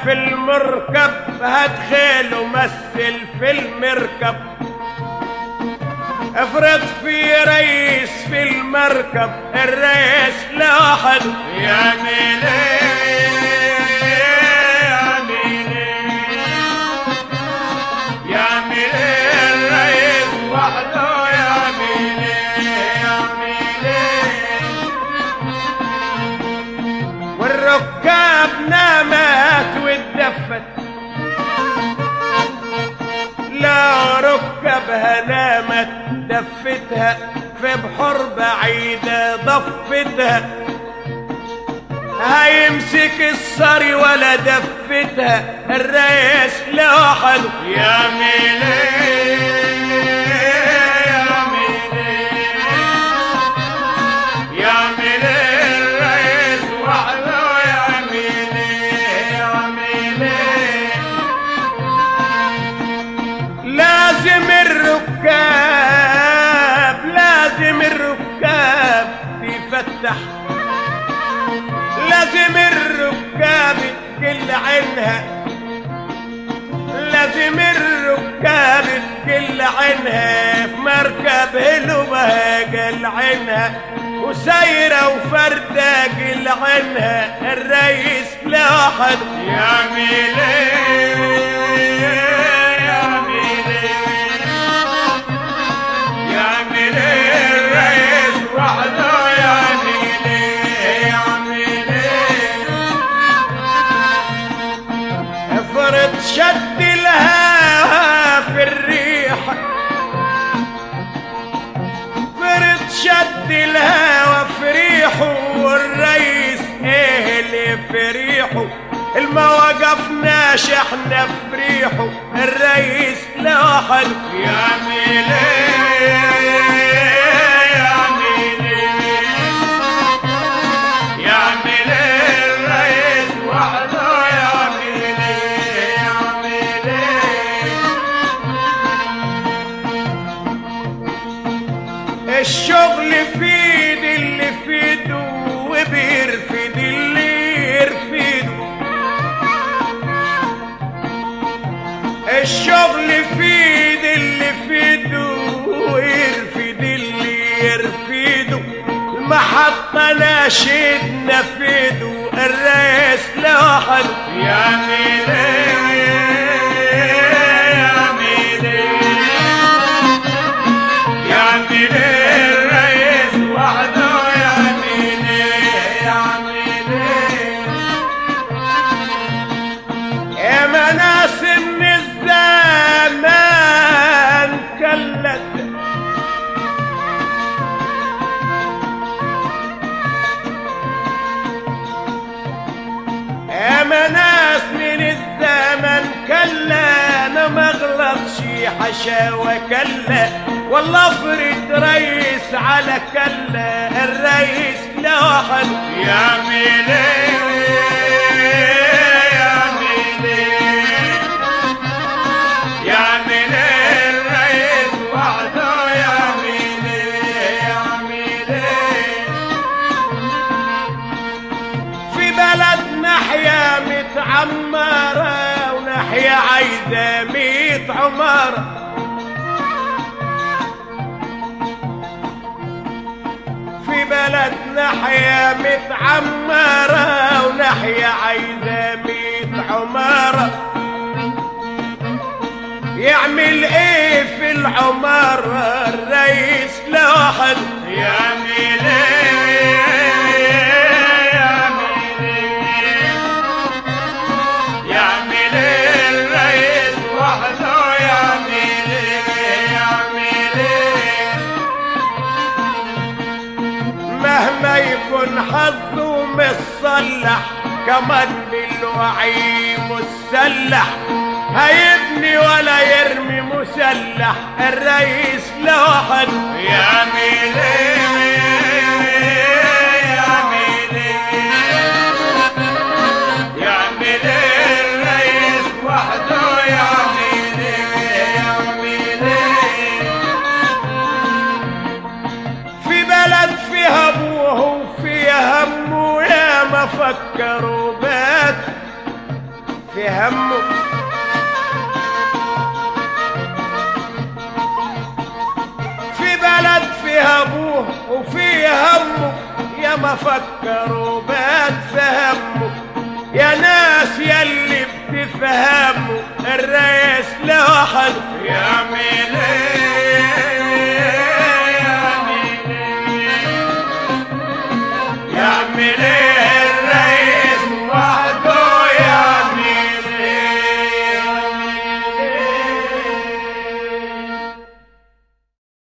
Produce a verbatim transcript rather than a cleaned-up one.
في المركب هتخيل ومثل في المركب افرض في رئيس في المركب الرئيس لوحده يا ميلي يا ميلي يا ميلي الرئيس وحده يا ميلي يا ميلي والركاب نامت واتدفت لا ركبها نامت دفتها في بحر بعيدة ضفتها هيمسك الصري ولا دفتها الرئيس لوحده يا ميلي يا ميلي يا ميلي الرئيس وحده يا ميلي يا ميلي لازم الركاب لازم الركاب تفتح لازم الركاب تقل عنها لازم الركاب تقل عنها في مركب هلوبها قل عنها وسايرة وفردة قل عنها الرئيس لوحده يا ميلي يا ميلي يا ميلي الرئيس وحده يا ميلي يا ميلي افرض شد الهوا في الريح فرض شد الهوا في ريحه والرئيس ايه اللي في ريحه الما وقفناش احنا في ريحه الرئيس لوحده يا ميلي يا ميلي يا ميلي الرئيس وحده يا ميلي يا ميلي الشغل في ايد اللي في ايده وبيرفد اللي يرفده الشغل في ايد اللي في ايده ويرفد اللي يرفده المحطة ناشدنا في ايده الرئيس لوحده يا ميلي يا ميلي يا ميلي الرئيس وحده يا ميلي يا ميلي يا مناس من الزمان كلت يا مناس من الزمن كلا انا ما غلطش حشا وكلا والله افرض رئيس على كلا الرئيس لوحده يا ميلي يا ميلي يا ميلي الرئيس وحده يا ميلي يا ميلي في بلدنا ناحية متعمرة وناحية عايزة ميت عمارة في بلدنا ناحية متعمرة وناحية عايزة ميت عمارة يعمل ايه في العمارة الرئيس لوحده يا ميلي يا ميلي يا ميلي الرئيس وحده يا ميلي يا ميلي مهما يكون حظه متصلح كمان بالوعي مسلح هيبني ولا يرمي مسلح الرئيس لوحده يا ميلي يا ميلي يا ميلي الرئيس وحده يا ميلي يا ميلي في بلد فيها ابوه وفيها همه يا ما فكروا بات في في همه في بلد فيها ابوه وفي همه يا ما فكروا بات في همه يا ناس يلي بتفهموا الرئيس له حل يا ميلي يا ميلي يا ميلي